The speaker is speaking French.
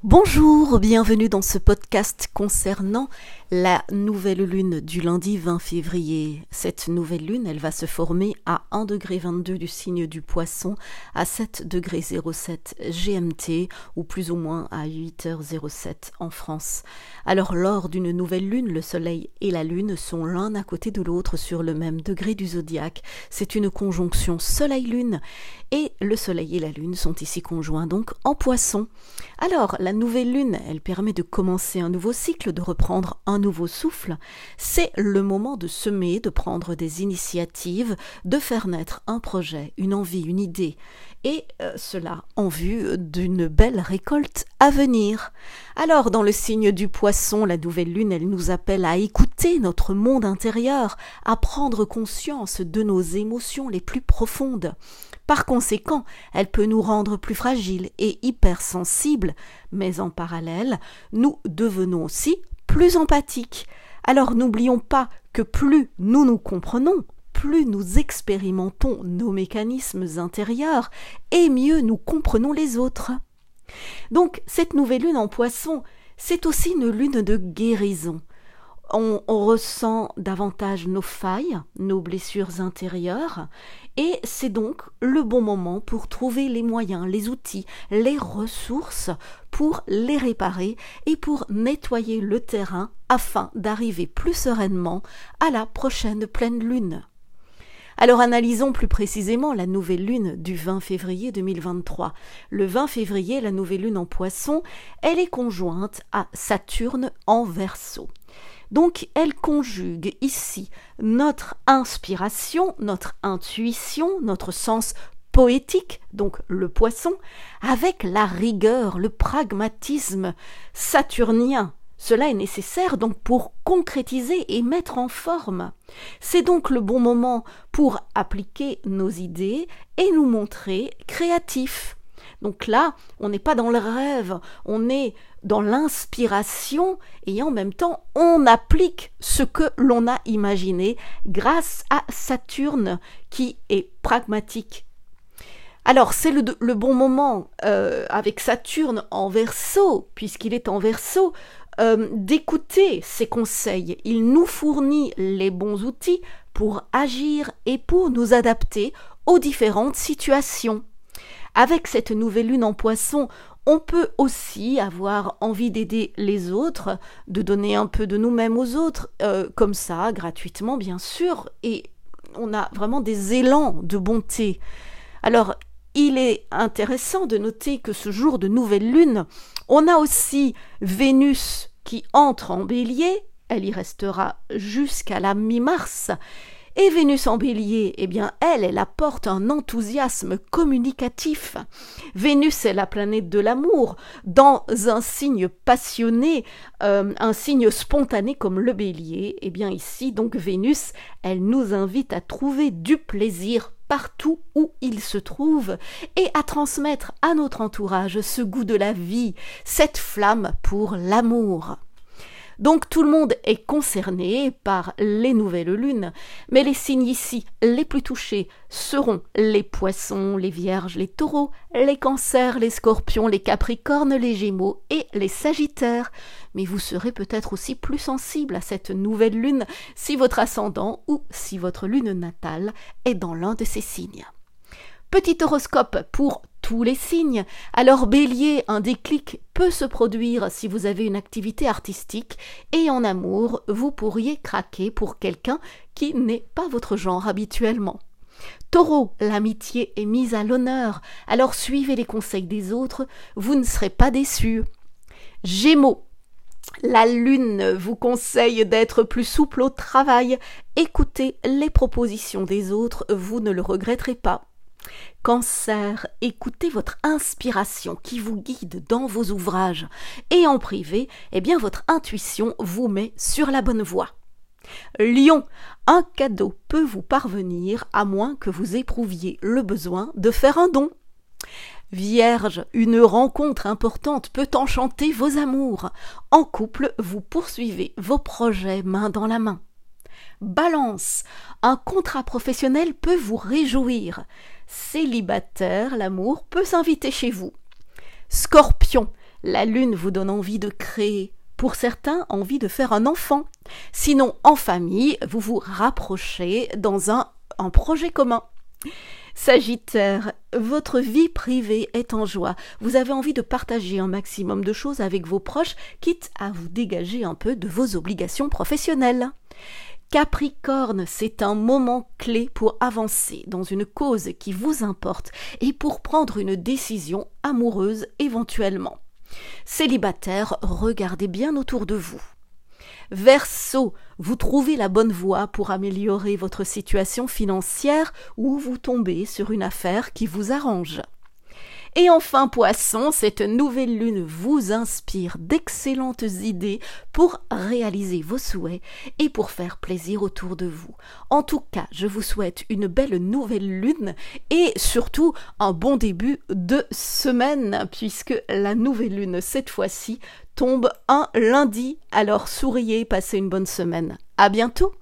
Bonjour, bienvenue dans ce podcast concernant la nouvelle lune du lundi 20 février. Cette nouvelle lune, elle va se former à 1,22° du signe du Poisson, à 7,07 GMT ou plus ou moins à 8h07 en France. Alors lors d'une nouvelle lune, le soleil et la lune sont l'un à côté de l'autre sur le même degré du zodiaque. C'est une conjonction soleil-lune et le soleil et la lune sont ici conjoints donc en Poisson. Alors la nouvelle lune, elle permet de commencer un nouveau cycle, de reprendre un nouveau souffle. C'est le moment de semer, de prendre des initiatives, de faire naître un projet, une envie, une idée. Et cela en vue d'une belle récolte à venir. Alors, dans le signe du Poisson, la nouvelle lune, elle nous appelle à écouter notre monde intérieur, à prendre conscience de nos émotions les plus profondes. Par conséquent, elle peut nous rendre plus fragiles et hypersensibles, mais en parallèle, nous devenons aussi plus empathiques. Alors n'oublions pas que plus nous nous comprenons, plus nous expérimentons nos mécanismes intérieurs et mieux nous comprenons les autres. Donc cette nouvelle lune en Poisson, c'est aussi une lune de guérison. On ressent davantage nos failles, nos blessures intérieures, et c'est donc le bon moment pour trouver les moyens, les outils, les ressources pour les réparer et pour nettoyer le terrain afin d'arriver plus sereinement à la prochaine pleine lune. Alors analysons plus précisément la nouvelle lune du 20 février 2023. Le 20 février, la nouvelle lune en Poisson, elle est conjointe à Saturne en Verseau. Donc, elle conjugue ici notre inspiration, notre intuition, notre sens poétique, donc le Poisson, avec la rigueur, le pragmatisme saturnien. Cela est nécessaire donc pour concrétiser et mettre en forme. C'est donc le bon moment pour appliquer nos idées et nous montrer créatifs. Donc là, on n'est pas dans le rêve, on est dans l'inspiration et en même temps, on applique ce que l'on a imaginé grâce à Saturne qui est pragmatique. Alors, c'est le bon moment avec Saturne en Verseau, puisqu'il est en Verseau, d'écouter ses conseils. Il nous fournit les bons outils pour agir et pour nous adapter aux différentes situations. Avec cette nouvelle lune en Poisson, on peut aussi avoir envie d'aider les autres, de donner un peu de nous-mêmes aux autres, comme ça, gratuitement bien sûr, et on a vraiment des élans de bonté. Alors, il est intéressant de noter que ce jour de nouvelle lune, on a aussi Vénus qui entre en Bélier, elle y restera jusqu'à la mi-mars. Et Vénus en Bélier, eh bien, elle apporte un enthousiasme communicatif. Vénus est la planète de l'amour, dans un signe passionné, un signe spontané comme le Bélier. Eh bien, ici, donc, Vénus, elle nous invite à trouver du plaisir partout où il se trouve et à transmettre à notre entourage ce goût de la vie, cette flamme pour l'amour. Donc tout le monde est concerné par les nouvelles lunes, mais les signes ici les plus touchés seront les poissons, les vierges, les taureaux, les cancers, les scorpions, les capricornes, les gémeaux et les sagittaires. Mais vous serez peut-être aussi plus sensible à cette nouvelle lune si votre ascendant ou si votre lune natale est dans l'un de ces signes. Petit horoscope pour tous les signes. Alors Bélier, un déclic peut se produire si vous avez une activité artistique et en amour, vous pourriez craquer pour quelqu'un qui n'est pas votre genre habituellement. Taureau, l'amitié est mise à l'honneur, alors suivez les conseils des autres, vous ne serez pas déçus. Gémeaux, la lune vous conseille d'être plus souple au travail, écoutez les propositions des autres, vous ne le regretterez pas. Cancer, écoutez votre inspiration qui vous guide dans vos ouvrages et en privé, eh bien votre intuition vous met sur la bonne voie. Lion, un cadeau peut vous parvenir à moins que vous éprouviez le besoin de faire un don. Vierge, une rencontre importante peut enchanter vos amours. En couple, vous poursuivez vos projets main dans la main. Balance, un contrat professionnel peut vous réjouir. Célibataire, l'amour peut s'inviter chez vous. Scorpion, La lune vous donne envie de créer. Pour certains, envie de faire un enfant. Sinon, en famille, vous vous rapprochez dans un projet commun. Sagittaire, votre vie privée est en joie. Vous avez envie de partager un maximum de choses avec vos proches, quitte à vous dégager un peu de vos obligations professionnelles. Capricorne, c'est un moment clé pour avancer dans une cause qui vous importe et pour prendre une décision amoureuse éventuellement. Célibataire, regardez bien autour de vous. Verseau, vous trouvez la bonne voie pour améliorer votre situation financière ou vous tombez sur une affaire qui vous arrange. Et enfin, Poisson, cette nouvelle lune vous inspire d'excellentes idées pour réaliser vos souhaits et pour faire plaisir autour de vous. En tout cas, je vous souhaite une belle nouvelle lune et surtout un bon début de semaine puisque la nouvelle lune, cette fois-ci, tombe un lundi. Alors souriez, passez une bonne semaine. À bientôt!